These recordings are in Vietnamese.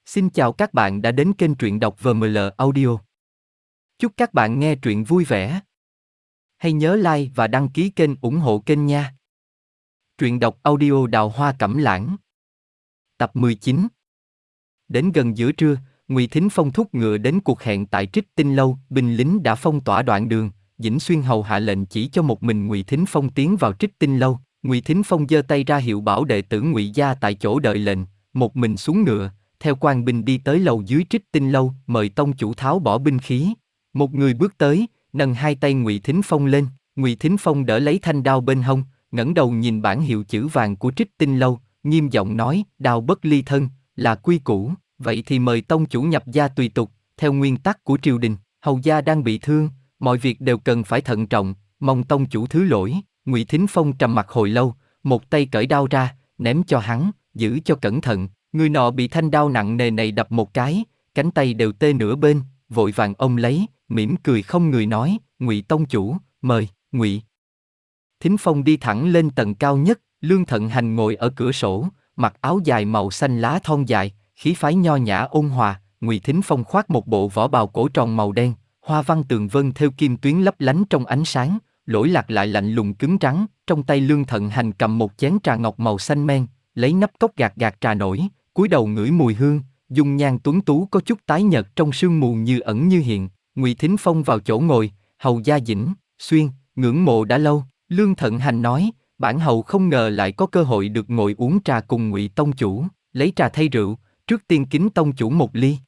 Xin chào các bạn đã đến kênh truyện đọc VML Audio. Chúc các bạn nghe truyện vui vẻ. Hãy nhớ like và đăng ký kênh ủng hộ kênh nha. Truyện đọc audio Đào Hoa Cẩm Lãng. Tập 19. Đến gần giữa trưa, Ngụy Thính Phong thúc ngựa đến cuộc hẹn tại Trích Tinh Lâu. Binh lính đã phong tỏa đoạn đường. Dĩnh Xuyên hầu hạ lệnh chỉ cho một mình Ngụy Thính Phong tiến vào Trích Tinh Lâu. Ngụy Thính Phong giơ tay ra hiệu bảo đệ tử Ngụy gia tại chỗ đợi lệnh, một mình xuống ngựa, theo quan binh đi tới lầu dưới Trích Tinh Lâu, mời tông chủ tháo bỏ binh khí. Một người bước tới, nâng hai tay Ngụy Thính Phong lên. Ngụy Thính Phong đỡ lấy thanh đao bên hông, ngẩng đầu nhìn bảng hiệu chữ vàng của Trích Tinh Lâu, nghiêm giọng nói: đao bất ly thân, là quy củ. Vậy thì mời tông chủ nhập gia tùy tục, theo nguyên tắc của triều đình. Hầu gia đang bị thương, mọi việc đều cần phải thận trọng, mong tông chủ thứ lỗi. Ngụy Thính Phong trầm mặc hồi lâu, một tay cởi đao ra, ném cho hắn: giữ cho cẩn thận. Người nọ bị thanh đao nặng nề này đập một cái, cánh tay đều tê nửa bên, vội vàng ôm lấy, mỉm cười không người nói: Ngụy tông chủ, mời. Ngụy Thính Phong đi thẳng lên tầng cao nhất. Lương Thận Hành ngồi ở cửa sổ, mặc áo dài màu xanh lá thon dài, khí phái nho nhã ôn hòa. Ngụy Thính Phong khoác một bộ vỏ bào cổ tròn màu đen, hoa văn tường vân thêu kim tuyến lấp lánh trong ánh sáng, lỗi lạc lại lạnh lùng cứng rắn. Trong tay Lương Thận Hành cầm một chén trà ngọc màu xanh men, lấy nắp cốc gạt gạt trà nổi, cúi đầu ngửi mùi hương, dung nhan tuấn tú có chút tái nhợt trong sương mù như ẩn như hiện. Ngụy Thính Phong vào chỗ ngồi: hầu gia Dĩnh Xuyên, ngưỡng mộ đã lâu. Lương Thận Hành nói: bản hầu không ngờ lại có cơ hội được ngồi uống trà cùng Ngụy tông chủ, lấy trà thay rượu, trước tiên kính tông chủ một ly.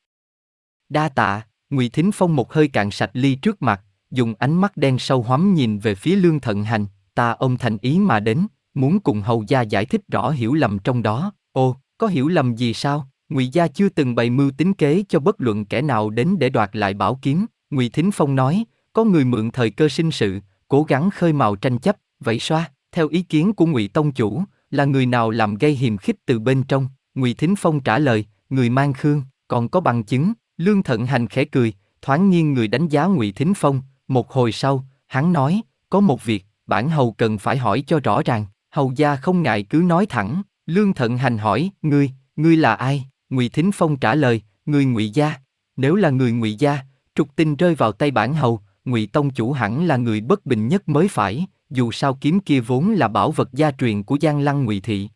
Đa tạ. Ngụy Thính Phong một hơi cạn sạch ly trước mặt, dùng ánh mắt đen sâu hoắm nhìn về phía Lương Thận Hành: ta ôm thành ý mà đến, muốn cùng hầu gia giải thích rõ hiểu lầm trong đó. Ồ, có hiểu lầm gì sao? Ngụy gia chưa từng bày mưu tính kế cho bất luận kẻ nào đến để đoạt lại bảo kiếm. Ngụy Thính Phong nói: có người mượn thời cơ sinh sự, cố gắng khơi mào tranh chấp. Vậy xoa, theo ý kiến của Ngụy tông chủ, là người nào làm gây hiềm khích từ bên trong? Ngụy Thính Phong trả lời: người mang khương. Còn có bằng chứng? Lương Thận Hành khẽ cười, thoáng nghiêng người đánh giá Ngụy Thính Phong. Một hồi sau, hắn nói: có một việc, bản hầu cần phải hỏi cho rõ ràng. Hầu gia không ngại cứ nói thẳng. Lương Thận Hành hỏi: ngươi là ai? Ngụy Thính Phong trả lời: người Ngụy gia. Nếu là người Ngụy gia, trục tinh rơi vào tay bản hầu, Ngụy tông chủ hẳn là người bất bình nhất mới phải. Dù sao kiếm kia vốn là bảo vật gia truyền của Giang Lăng Ngụy thị.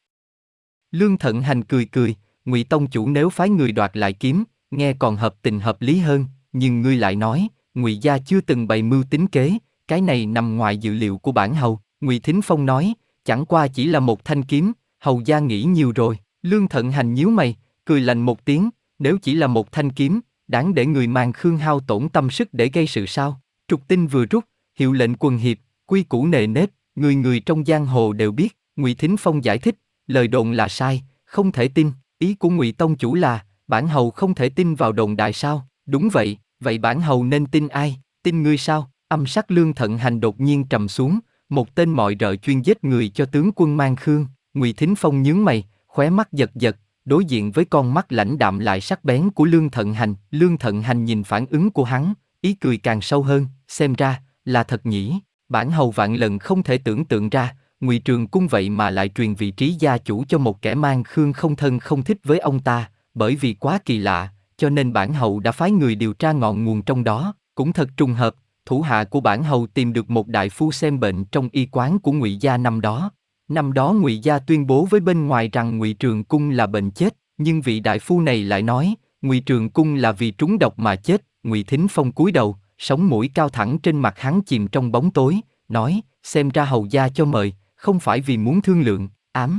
Lương Thận Hành cười cười: Ngụy tông chủ nếu phái người đoạt lại kiếm, nghe còn hợp tình hợp lý hơn. Nhưng ngươi lại nói Ngụy gia chưa từng bày mưu tính kế, cái này nằm ngoài dự liệu của bản hầu. Ngụy Thính Phong nói: chẳng qua chỉ là một thanh kiếm, hầu gia nghĩ nhiều rồi. Lương Thận Hành nhíu mày, cười lạnh một tiếng: nếu chỉ là một thanh kiếm, đáng để người mang khương hao tổn tâm sức để gây sự sao? Trục tinh vừa rút, hiệu lệnh quần hiệp, quy củ nề nếp, người trong giang hồ đều biết. Ngụy Thính Phong giải thích: lời đồn là sai, không thể tin. Ý của Ngụy tông chủ là bản hầu không thể tin vào đồn đại sao? Đúng vậy. Vậy bản hầu nên tin ai? Tin ngươi sao? Âm sắc Lương Thận Hành đột nhiên trầm xuống: một tên mọi rợ chuyên giết người cho tướng quân mang khương. Ngụy Thính Phong nhướng mày, khóe mắt giật giật, đối diện với con mắt lãnh đạm lại sắc bén của Lương Thận Hành. Lương Thận Hành nhìn phản ứng của hắn, ý cười càng sâu hơn: xem ra là thật nhỉ. Bản hầu vạn lần không thể tưởng tượng ra, Ngụy Trường Cung vậy mà lại truyền vị trí gia chủ cho một kẻ mang khương không thân không thích với ông ta. Bởi vì quá kỳ lạ, cho nên bản hầu đã phái người điều tra ngọn nguồn trong đó. Cũng thật trùng hợp, thủ hạ của bản hầu tìm được một đại phu xem bệnh trong y quán của Ngụy gia năm đó. Năm đó Ngụy gia tuyên bố với bên ngoài rằng Ngụy Trường Cung là bệnh chết, nhưng vị đại phu này lại nói Ngụy Trường Cung là vì trúng độc mà chết. Ngụy Thính Phong cúi đầu, sống mũi cao thẳng trên mặt hắn chìm trong bóng tối, nói: xem ra hầu gia cho mời, không phải vì muốn thương lượng. Ám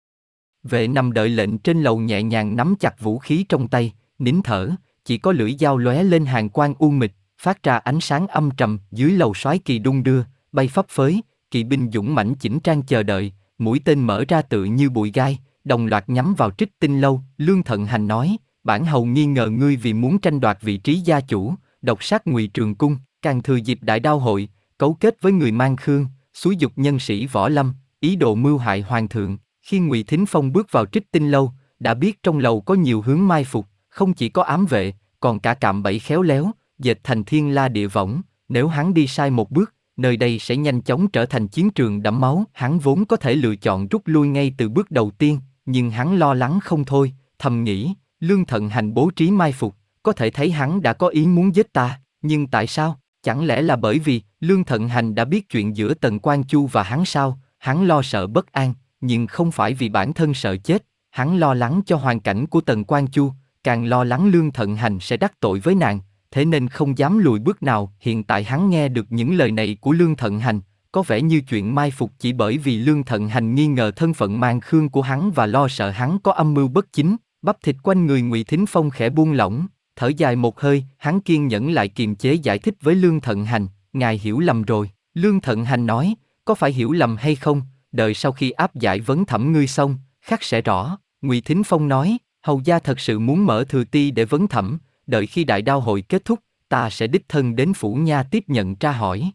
vệ nằm đợi lệnh trên lầu nhẹ nhàng nắm chặt vũ khí trong tay, nín thở, chỉ có lưỡi dao lóe lên hàn quang u mịch, phát ra ánh sáng âm trầm. Dưới lầu soái kỳ đung đưa, bay phấp phới, kỵ binh dũng mãnh chỉnh trang chờ đợi, mũi tên mở ra tự như bụi gai, đồng loạt nhắm vào Trích Tinh Lâu. Lương Thận Hành nói: bản hầu nghi ngờ ngươi vì muốn tranh đoạt vị trí gia chủ, độc sát Ngụy Trường Cung, càng thừa dịp đại đao hội, cấu kết với người mang khương, xúi dục nhân sĩ võ lâm, ý đồ mưu hại hoàng thượng. Khi Ngụy Thính Phong bước vào Trích Tinh Lâu, đã biết trong lầu có nhiều hướng mai phục, không chỉ có ám vệ, còn cả cạm bẫy khéo léo, dệt thành thiên la địa võng. Nếu hắn đi sai một bước, nơi đây sẽ nhanh chóng trở thành chiến trường đẫm máu. Hắn vốn có thể lựa chọn rút lui ngay từ bước đầu tiên, nhưng hắn lo lắng không thôi, thầm nghĩ: Lương Thận Hành bố trí mai phục, có thể thấy hắn đã có ý muốn giết ta, nhưng tại sao? Chẳng lẽ là bởi vì Lương Thận Hành đã biết chuyện giữa Tần Quan Chu và hắn sao? Hắn lo sợ bất an, nhưng không phải vì bản thân sợ chết, hắn lo lắng cho hoàn cảnh của Tần Quan Chu, càng lo lắng Lương Thận Hành sẽ đắc tội với nàng, thế nên không dám lùi bước nào. Hiện tại hắn nghe được những lời này của Lương Thận Hành, có vẻ như chuyện mai phục chỉ bởi vì Lương Thận Hành nghi ngờ thân phận Mang Khương của hắn và lo sợ hắn có âm mưu bất chính. Bắp thịt quanh người Ngụy Thính Phong khẽ buông lỏng, thở dài một hơi, hắn kiên nhẫn lại kiềm chế giải thích với Lương Thận Hành, ngài hiểu lầm rồi. Lương Thận Hành nói, có phải hiểu lầm hay không, đợi sau khi áp giải vấn thẩm ngươi xong, khắc sẽ rõ. Ngụy Thính Phong nói, hầu gia thật sự muốn mở thừa ti để vấn thẩm, đợi khi đại đao hội kết thúc, ta sẽ đích thân đến phủ nha tiếp nhận tra hỏi.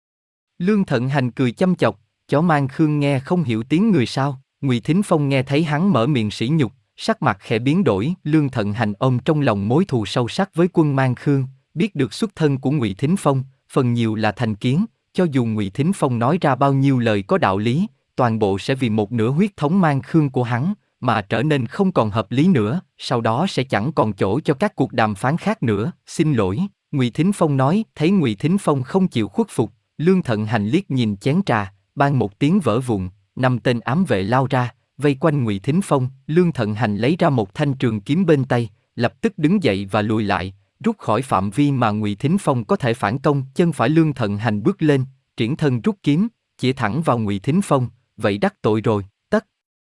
Lương Thận Hành cười chăm chọc, chó Mang Khương nghe không hiểu tiếng người sao? Ngụy Thính Phong nghe thấy hắn mở miệng sỉ nhục, sắc mặt khẽ biến đổi. Lương Thận Hành ôm trong lòng mối thù sâu sắc với quân Mang Khương, biết được xuất thân của Ngụy Thính Phong, phần nhiều là thành kiến, cho dù Ngụy Thính Phong nói ra bao nhiêu lời có đạo lý, toàn bộ sẽ vì một nửa huyết thống Mang Khương của hắn mà trở nên không còn hợp lý nữa, sau đó sẽ chẳng còn chỗ cho các cuộc đàm phán khác nữa. Xin lỗi, Ngụy Thính Phong nói. Thấy Ngụy Thính Phong không chịu khuất phục, Lương Thận Hành liếc nhìn chén trà, ban một tiếng vỡ vụn, 5 tên ám vệ lao ra, vây quanh Ngụy Thính Phong. Lương Thận Hành lấy ra một thanh trường kiếm bên tay, lập tức đứng dậy và lùi lại, rút khỏi phạm vi mà Ngụy Thính Phong có thể phản công. Chân phải Lương Thận Hành bước lên, triển thân rút kiếm, chĩa thẳng vào Ngụy Thính Phong. Vậy đắc tội rồi. Tất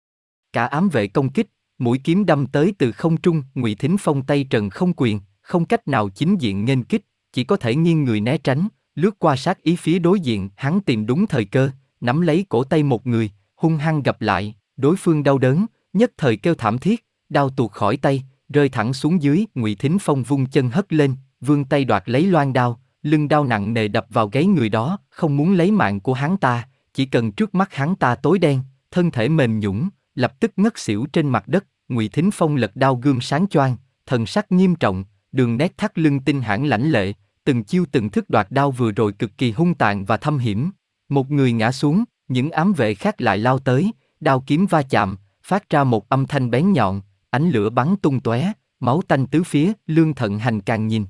cả ám vệ công kích, mũi kiếm đâm tới từ không trung. Ngụy Thính Phong tay trần không quyền, không cách nào chính diện nghênh kích, chỉ có thể nghiêng người né tránh, lướt qua sát ý phía đối diện. Hắn tìm đúng thời cơ, nắm lấy cổ tay một người, hung hăng gập lại. Đối phương đau đớn, nhất thời kêu thảm thiết, đao tuột khỏi tay, rơi thẳng xuống dưới. Ngụy Thính Phong vung chân hất lên, vươn tay đoạt lấy loan đao, lưng đao nặng nề đập vào gáy người đó. Không muốn lấy mạng của hắn ta, chỉ cần trước mắt hắn ta tối đen, thân thể mềm nhũn, lập tức ngất xỉu trên mặt đất. Ngụy Thính Phong lật đao gươm sáng choang, thần sắc nghiêm trọng, đường nét thắt lưng tinh hãn lãnh lệ, từng chiêu từng thức đoạt đao vừa rồi cực kỳ hung tàn và thâm hiểm. Một người ngã xuống, những ám vệ khác lại lao tới, đao kiếm va chạm, phát ra một âm thanh bén nhọn, ánh lửa bắn tung tóe, máu tanh tứ phía. Lương Thận Hành càng nhìn,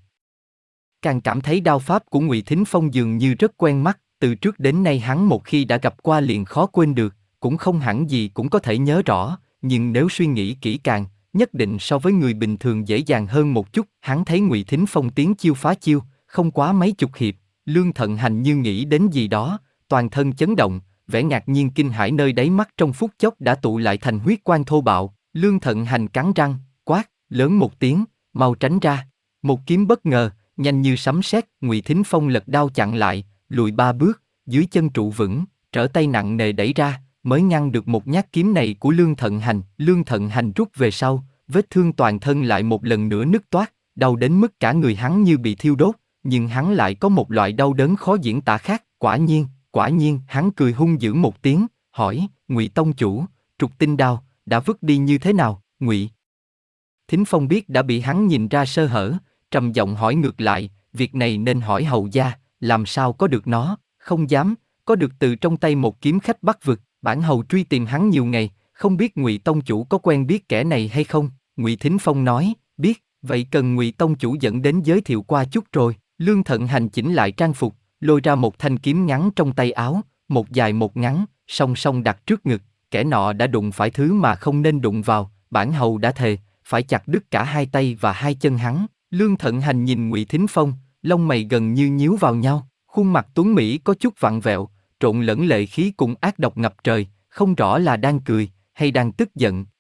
càng cảm thấy đao pháp của Ngụy Thính Phong dường như rất quen mắt. Từ trước đến nay hắn một khi đã gặp qua liền khó quên được, cũng không hẳn gì cũng có thể nhớ rõ, nhưng nếu suy nghĩ kỹ càng, nhất định so với người bình thường dễ dàng hơn một chút. Hắn thấy Ngụy Thính Phong tiến chiêu phá chiêu, không quá mấy chục hiệp, Lương Thận Hành như nghĩ đến gì đó, toàn thân chấn động, vẻ ngạc nhiên kinh hãi nơi đáy mắt trong phút chốc đã tụ lại thành huyết quang thô bạo. Lương Thận Hành cắn răng, quát lớn một tiếng, mau tránh ra. Một kiếm bất ngờ, nhanh như sấm sét. Ngụy Thính Phong lật đao chặn lại, lùi 3 bước, dưới chân trụ vững, trở tay nặng nề đẩy ra, mới ngăn được một nhát kiếm này của Lương Thận Hành. Lương Thận Hành rút về sau, vết thương toàn thân lại một lần nữa nứt toát, đau đến mức cả người hắn như bị thiêu đốt, nhưng hắn lại có một loại đau đớn khó diễn tả khác. Quả nhiên, hắn cười hung dữ một tiếng, hỏi, Ngụy tông chủ, trục tinh đao đã vứt đi như thế nào? Ngụy Thính Phong biết đã bị hắn nhìn ra sơ hở, trầm giọng hỏi ngược lại, việc này nên hỏi hầu gia, làm sao có được nó? Không dám, có được từ trong tay một kiếm khách Bắc vực. Bản hầu truy tìm hắn nhiều ngày, không biết Ngụy tông chủ có quen biết kẻ này hay không? Ngụy Thính Phong nói, biết, vậy cần Ngụy tông chủ dẫn đến giới thiệu qua chút rồi. Lương Thận Hành chỉnh lại trang phục, lôi ra một thanh kiếm ngắn trong tay áo, một dài một ngắn, song song đặt trước ngực. Kẻ nọ đã đụng phải thứ mà không nên đụng vào, bản hầu đã thề phải chặt đứt cả hai tay và hai chân hắn. Lương Thận Hành nhìn Ngụy Thính Phong, lông mày gần như nhíu vào nhau, khuôn mặt tuấn mỹ có chút vặn vẹo, trộn lẫn lệ khí cùng ác độc ngập trời, không rõ là đang cười hay đang tức giận.